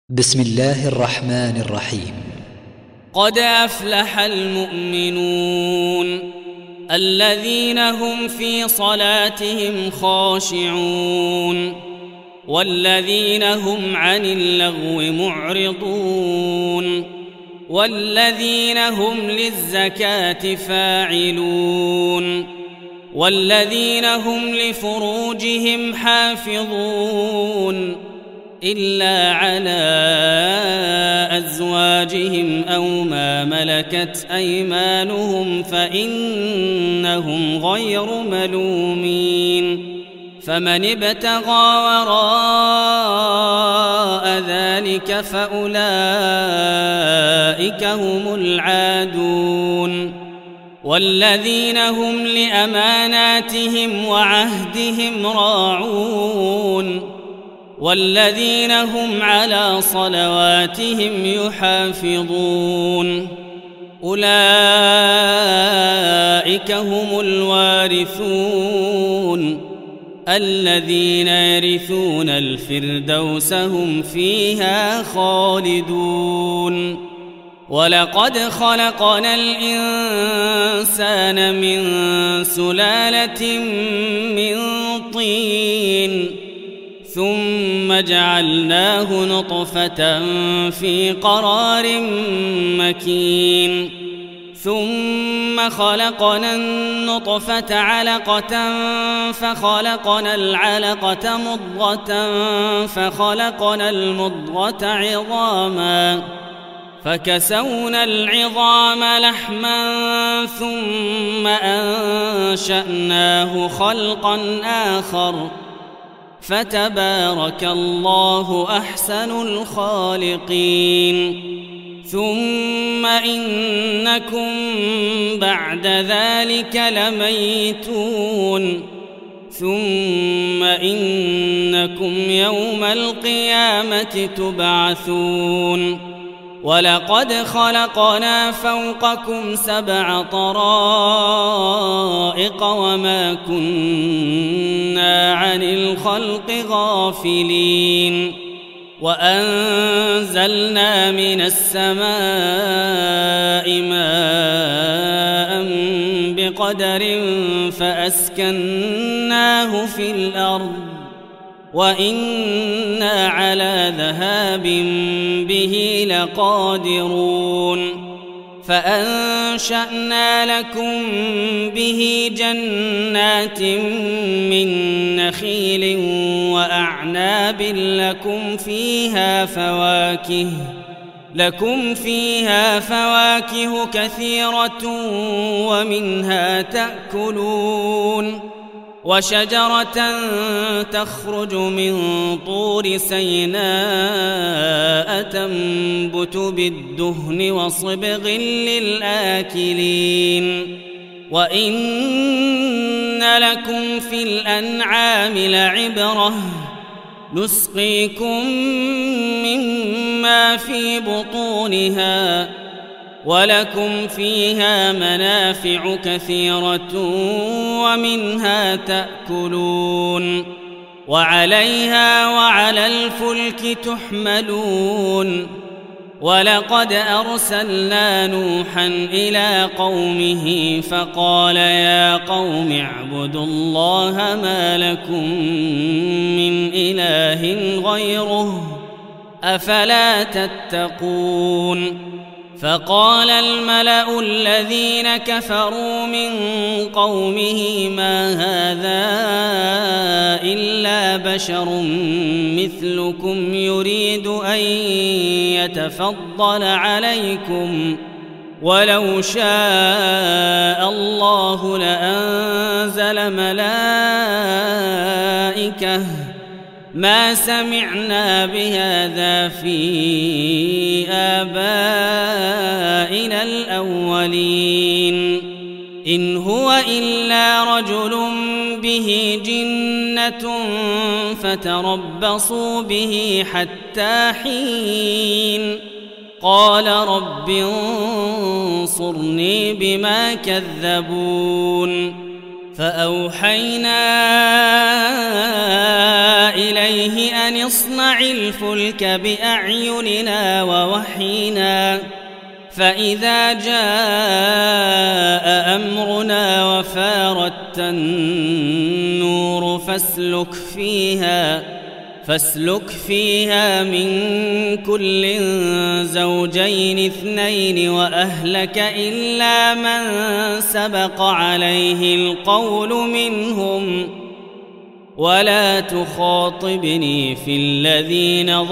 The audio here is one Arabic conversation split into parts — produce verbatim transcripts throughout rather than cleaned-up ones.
بسم الله الرحمن الرحيم. قد أفلح المؤمنون الذين هم في صلاتهم خاشعون والذين هم عن اللغو معرضون والذين هم للزكاة فاعلون والذين هم لفروجهم حافظون إلا على أزواجهم أو ما ملكت أيمانهم فإنهم غير ملومين فمن ابتغى وراء ذلك فأولئك هم العادون والذين هم لأماناتهم وعهدهم راعون والذين هم على صلواتهم يحافظون أولئك هم الوارثون الذين يرثون الفردوس هم فيها خالدون ولقد خلقنا الإنسان من سلالة من طين ثم جعلناه نطفة في قرار مكين ثم خلقنا النطفة علقة فخلقنا العلقة مضغة فخلقنا المضغة عظاما فكسونا العظام لحما ثم أنشأناه خلقا آخر فتبارك الله أحسن الخالقين ثم إنكم بعد ذلك لميتون ثم إنكم يوم القيامة تبعثون ولقد خلقنا فوقكم سبع طرائق وما كنا عن الخلق غافلين وأنزلنا من السماء ماء بقدر فأسكناه في الأرض وإنا على ذهاب به لقادرون فأنشأنا لكم به جنات من نخيل وأعناب لكم فيها فواكه لكم فيها فواكه كثيرة ومنها تأكلون وشجرة تخرج من طور سيناء تنبت بالدهن وصبغ للآكلين وإن لكم في الأنعام لعبرة نسقيكم مما في بطونها ولكم فيها منافع كثيرة ومنها تأكلون وعليها وعلى الفلك تحملون ولقد أرسلنا نوحا إلى قومه فقال يا قوم اعبدوا الله ما لكم من إله غيره أفلا تتقون فقال الملأ الذين كفروا من قومه ما هذا إلا بشر مثلكم يريد أن يتفضل عليكم ولو شاء الله لأنزل ملائكة ما سمعنا بهذا في آبائنا الأولين إن هو إلا رجل به جنة فتربصوا به حتى حين قال رب انصرني بما كذبون فأوحينا إليه أن اصنع الفلك بأعيننا ووحينا فإذا جاء أمرنا وفارت النور فاسلك فيها فاسلك فيها من كل زوجين اثنين وأهلك إلا من سبق عليه القول منهم ولا تخاطبني في الذين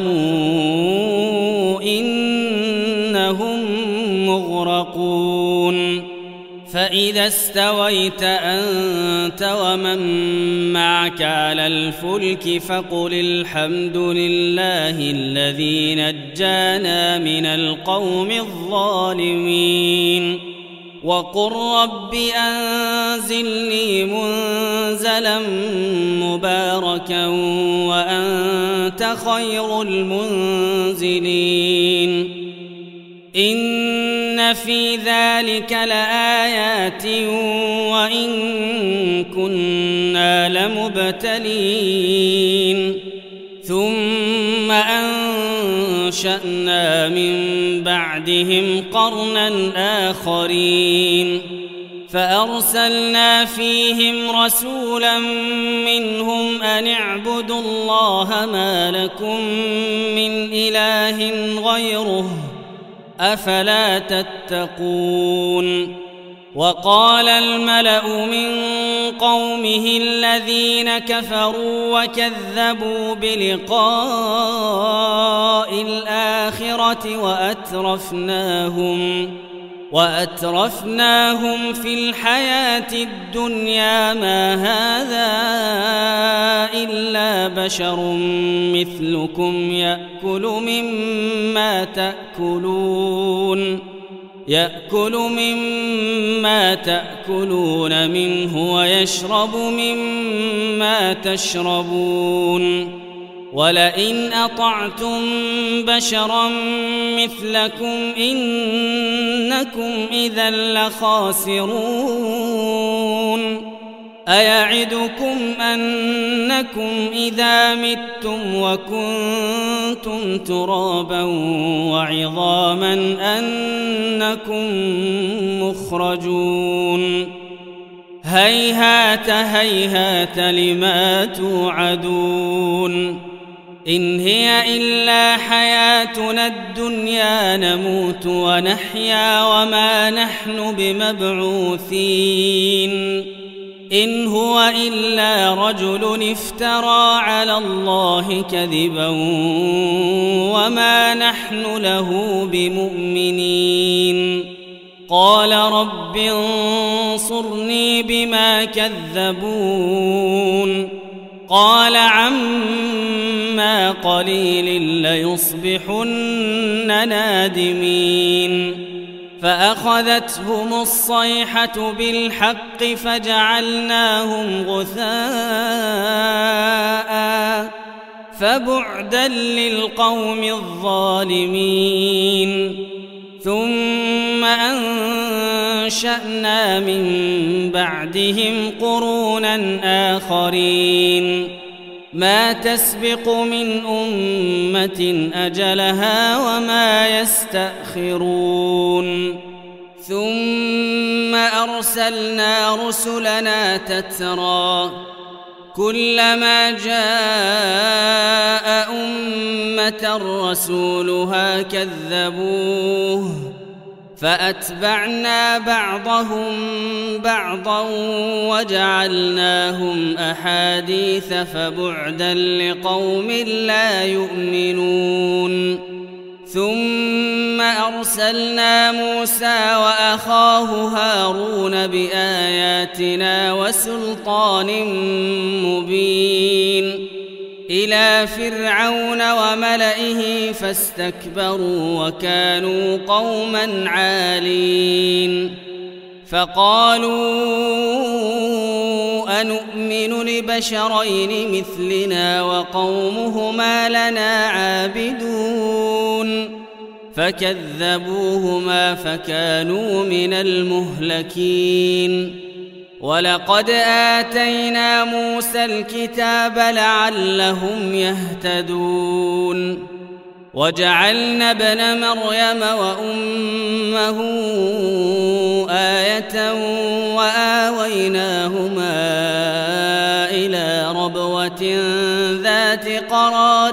ظلموا إنهم مغرقون فإذا استويت أنت ومن معك على الفلك فقل الحمد لله الذي نجانا من القوم الظالمين وقل رب أنزلني منزلا مباركا وأنت خير المنزلين إن في ذلك لآيات وإن كنا لمبتلين ثم أنشأنا من بعدهم قرنا آخرين فأرسلنا فيهم رسولا منهم أن اعبدوا الله ما لكم من إله غيره أفلا تتقون وقال الملأ من قومه الذين كفروا وكذبوا بلقاء الآخرة وأترفناهم وأترفناهم في الحياة الدنيا ما هذا إلا بشر مثلكم يأكل مما تأكلون يأكل مما تأكلون منه ويشرب مما تشربون ولئن أطعتم بشرا مثلكم إنكم إذا لخاسرون أيعدكم أنكم إذا متم وكنتم ترابا وعظاما أنكم مخرجون هيهات هيهات لما توعدون إن هي إلا حياتنا الدنيا نموت ونحيا وما نحن بمبعوثين إن هو إلا رجل افترى على الله كذبا وما نحن له بمؤمنين قال رب انصرني بما كذبون قال عما قليل ليصبحن نادمين فأخذتهم الصيحة بالحق فجعلناهم غثاء فبعدا للقوم الظالمين ثم أنشأنا من بعدهم قرونا آخرين ما تسبق من أمة أجلها وما يستأخرون ثم أرسلنا رسلنا تترى كلما جاء أمة رسولها كذبوه فأتبعنا بعضهم بعضا وجعلناهم أحاديث فبعدا لقوم لا يؤمنون ثم أرسلنا موسى وأخاه هارون بآياتنا وسلطان مبين إلى فرعون وملئه فاستكبروا وكانوا قوما عالين فقالوا أنؤمن لبشرين مثلنا وقومهما لنا عابدون فكذبوهما فكانوا من المهلكين ولقد آتينا موسى الكتاب لعلهم يهتدون وجعلنا ابن مريم وأمه آية وآويناهما إلى ربوة ذات قرار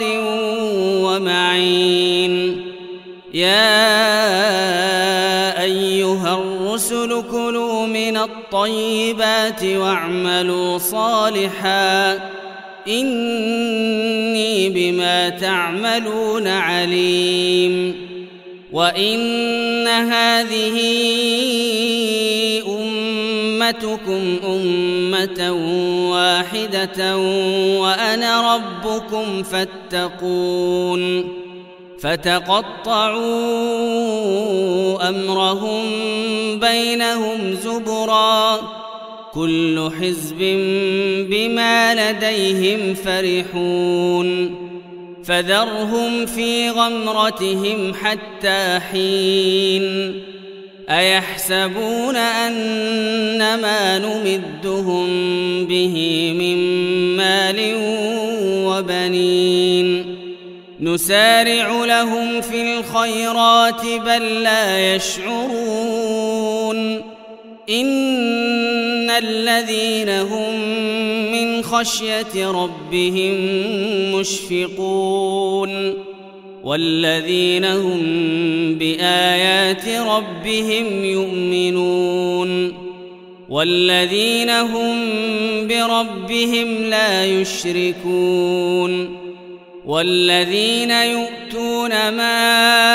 ومعين يا أيها الرسل كلوا من الطيبات واعملوا صالحا إني بما تعملون عليم وإن هذه أمتكم أمة واحدة وأنا ربكم فاتقون فتقطعوا أمرهم بينهم زبرا كل حزب بما لديهم فرحون فذرهم في غمرتهم حتى حين أيحسبون أنما نمدهم به من مال وبنين نسارع لهم في الخيرات بل لا يشعرون إن الذين هم من خشية ربهم مشفقون والذين هم بآيات ربهم يؤمنون والذين هم بربهم لا يشركون والذين يؤتون ما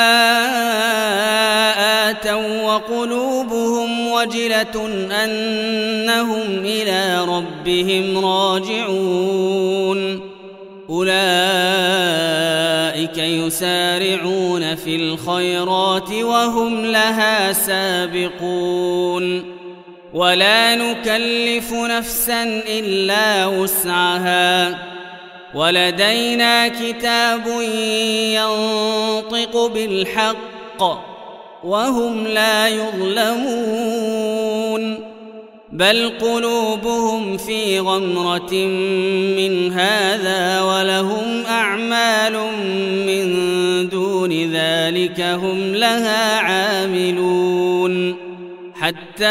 آتوا وقلوبهم وجلة أنهم إلى ربهم راجعون أولئك يسارعون في الخيرات وهم لها سابقون ولا نكلف نفسا إلا وسعها ولدينا كتاب ينطق بالحق وهم لا يظلمون بل قلوبهم في غمرة من هذا ولهم أعمال من دون ذلك هم لها عاملون حتى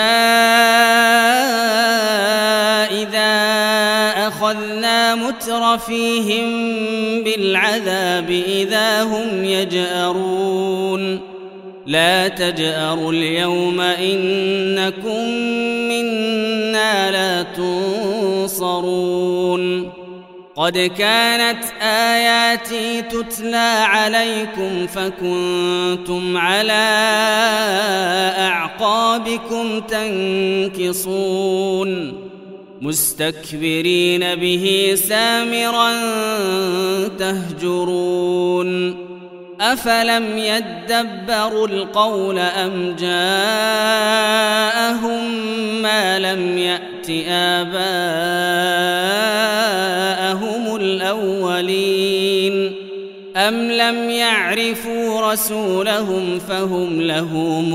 إذا أخذنا مترفيهم بالعذاب إذا هم يجأرون لا تجأروا اليوم إنكم منا لا تنصرون قد كانت آياتي تتلى عليكم فكنتم على أعقابكم تنكصون مستكبرين به سامرا تهجرون أفلم يدبروا القول أم جاءهم ما لم يأت آباءهم الأولين أم لم يعرفوا رسولهم فهم له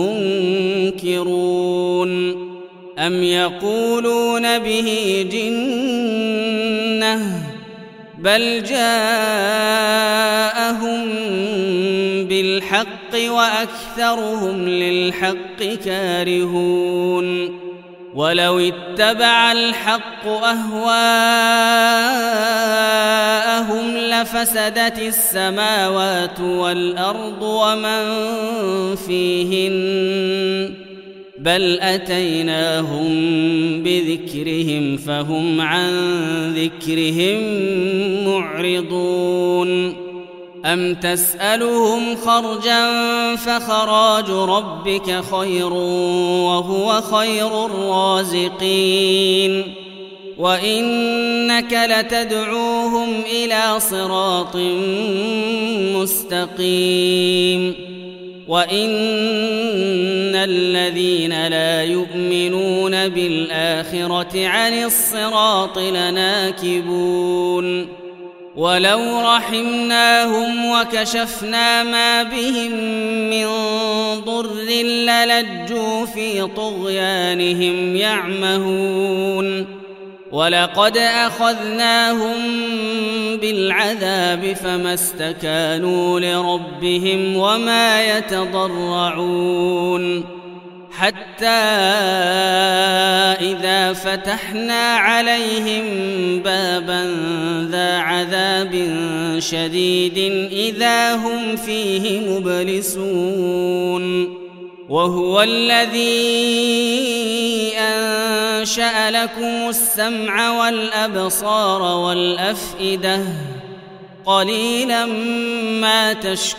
منكرون أم يقولون به جنة بل جاءهم بالحق وأكثرهم للحق كارهون ولو اتبع الحق أهواءهم لفسدت السماوات والأرض ومن فيهن بل أتيناهم بذكرهم فهم عن ذكرهم معرضون أم تسألهم خرجا فخراج ربك خير وهو خير الرازقين وإنك لتدعوهم إلى صراط مستقيم وإن الذين لا يؤمنون بالآخرة عن الصراط لناكبون ولو رحمناهم وكشفنا ما بهم من ضر للجوا في طغيانهم يعمهون ولقد أخذناهم بالعذاب فما استكانوا لربهم وما يتضرعون حتى إذا فتحنا عليهم بابا ذا عذاب شديد إذا هم فيه مبلسون وهو الذي أنشأ لكم السمع والأبصار والأفئدة قليلا ما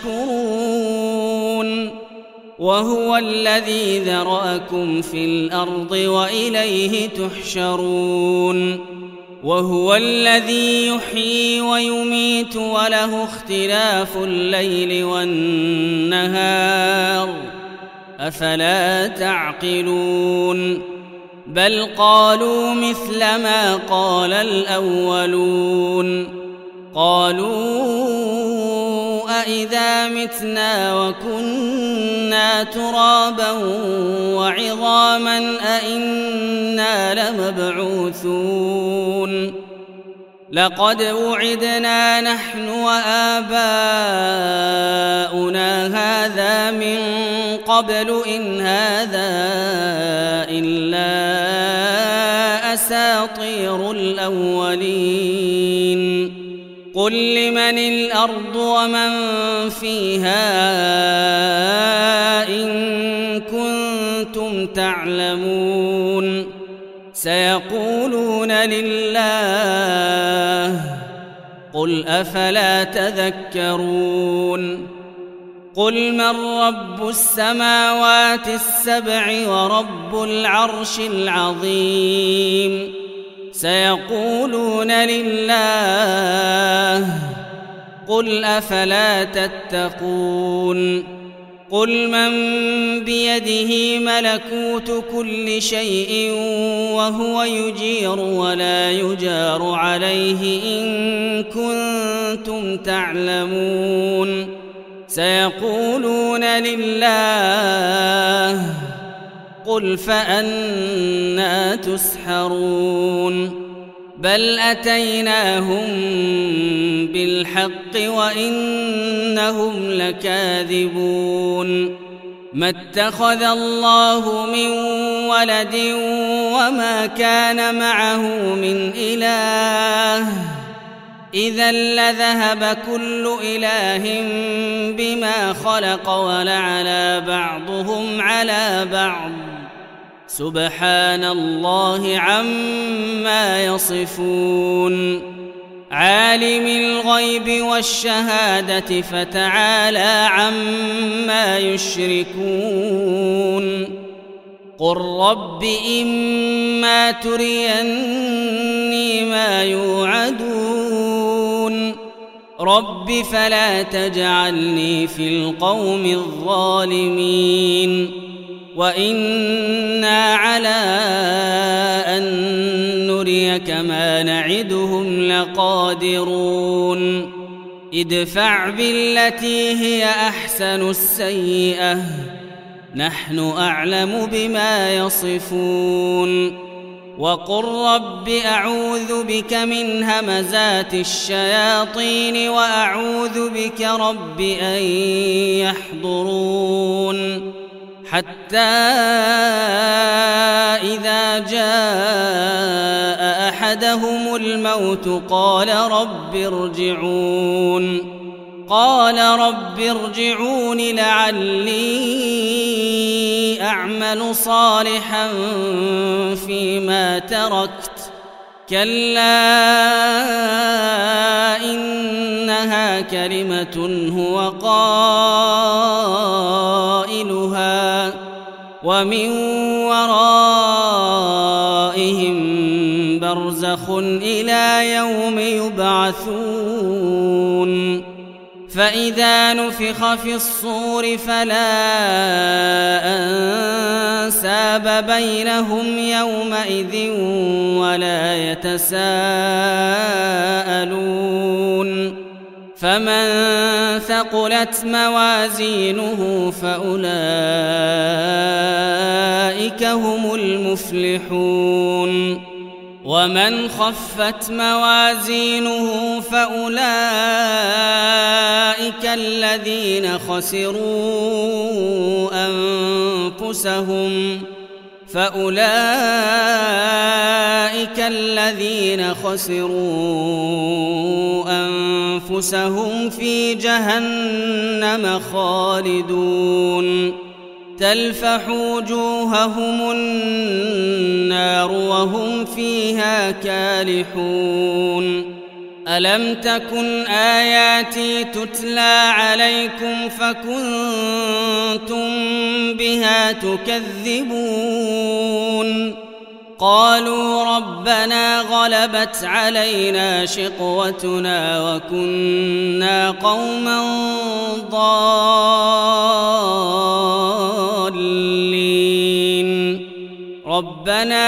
تشكرون وهو الذي ذرأكم في الأرض وإليه تحشرون وهو الذي يحيي ويميت وله اختلاف الليل والنهار أفلا تعقلون بل قالوا مثل ما قال الأولون قالوا أإذا متنا وكنا ترابا وعظاما أإنا لمبعوثون لقد وعدنا نحن وآباؤنا هذا من قبل إن هذا إلا أساطير الأولين قل لمن الأرض ومن فيها إن كنتم تعلمون سيقولون لله قل أفلا تذكرون قل من رب السماوات السبع ورب العرش العظيم سيقولون لله قل أفلا تتقون قل من بيده ملكوت كل شيء وهو يجير ولا يجار عليه إن كنتم تعلمون سيقولون لله قل فأنى تسحرون بل أتيناهم بالحق وإنهم لكاذبون ما اتخذ الله من ولد وما كان معه من إله إذا لذهب كل إله بما خلق ولعلى بعضهم على بعض سبحان الله عما يصفون عالم الغيب والشهادة فتعالى عما يشركون قل رب إما تريني ما يوعدون رب فلا تجعلني في القوم الظالمين وإنا على أن نريك ما نعدهم لقادرون ادفع بالتي هي أحسن السيئة نحن أعلم بما يصفون وقل رب أعوذ بك من همزات الشياطين وأعوذ بك رب أن يحضرون حتى إذا جاء أحدهم الموت قال رب ارجعون قال رب ارجعون لعلي أعمل صالحا فيما تركت كلا إنها كلمة هو قائلها ومن ورائهم برزخ إلى يوم يبعثون فإذا نفخ في الصور فلا أنساب بينهم يومئذ ولا يتساءلون فمن ثقلت موازينه فأولئك هم المفلحون ومن خفت موازينه فأولئك الذين خسروا أنفسهم فأولئك الذين خسروا أنفسهم في جهنم خالدون تلفح وجوههم النار وهم فيها كالحون ألم تكن آياتي تتلى عليكم فكنتم بها تكذبون قالوا ربنا غلبت علينا شقوتنا وكنا قوما ضالين ربنا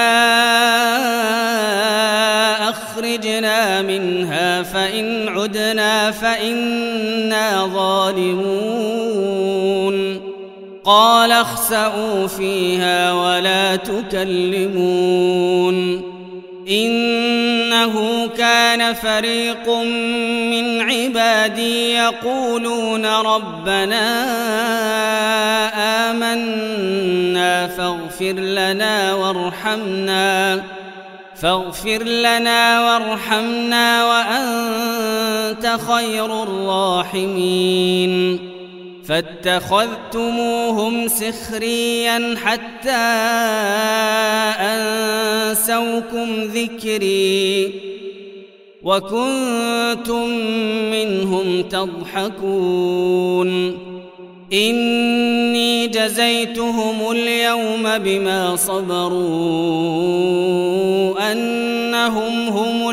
أخرجنا منها فإن عدنا فإنا ظالمون قال اخسئوا فيها ولا تكلمون إنه كان فريق من عبادي يقولون ربنا آمنا فاغفر لنا وارحمنا فاغفر لنا وارحمنا وأنت خير الراحمين فاتخذتموهم سخريا حتى أنسوكم ذكري وكنتم منهم تضحكون إني جزيتهم اليوم بما صبروا أنهم هم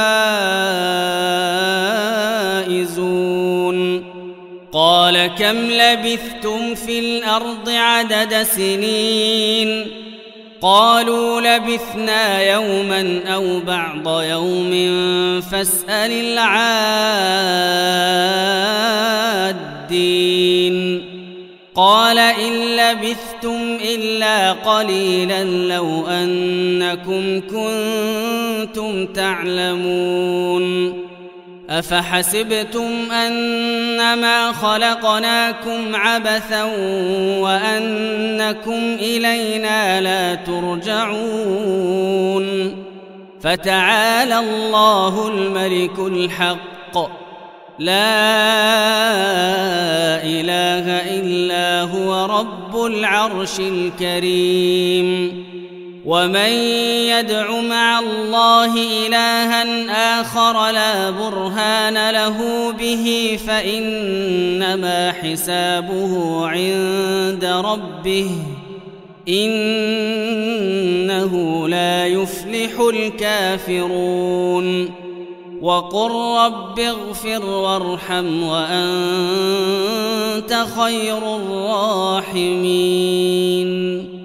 الفائزون قال كم لبثتم في الأرض عدد سنين قالوا لبثنا يوما أو بعض يوم فاسأل العادين قال إن لبثتم إلا قليلا لو أنكم كنتم تعلمون أفحسبتم أنما خلقناكم عبثا وأنكم إلينا لا ترجعون فتعالى الله الملك الحق لا إله إلا هو رب العرش الكريم ومن يدع مع الله إلها آخر لا برهان له به فإنما حسابه عند ربه إنه لا يفلح الكافرون وقل رب اغفر وارحم وأنت خير الراحمين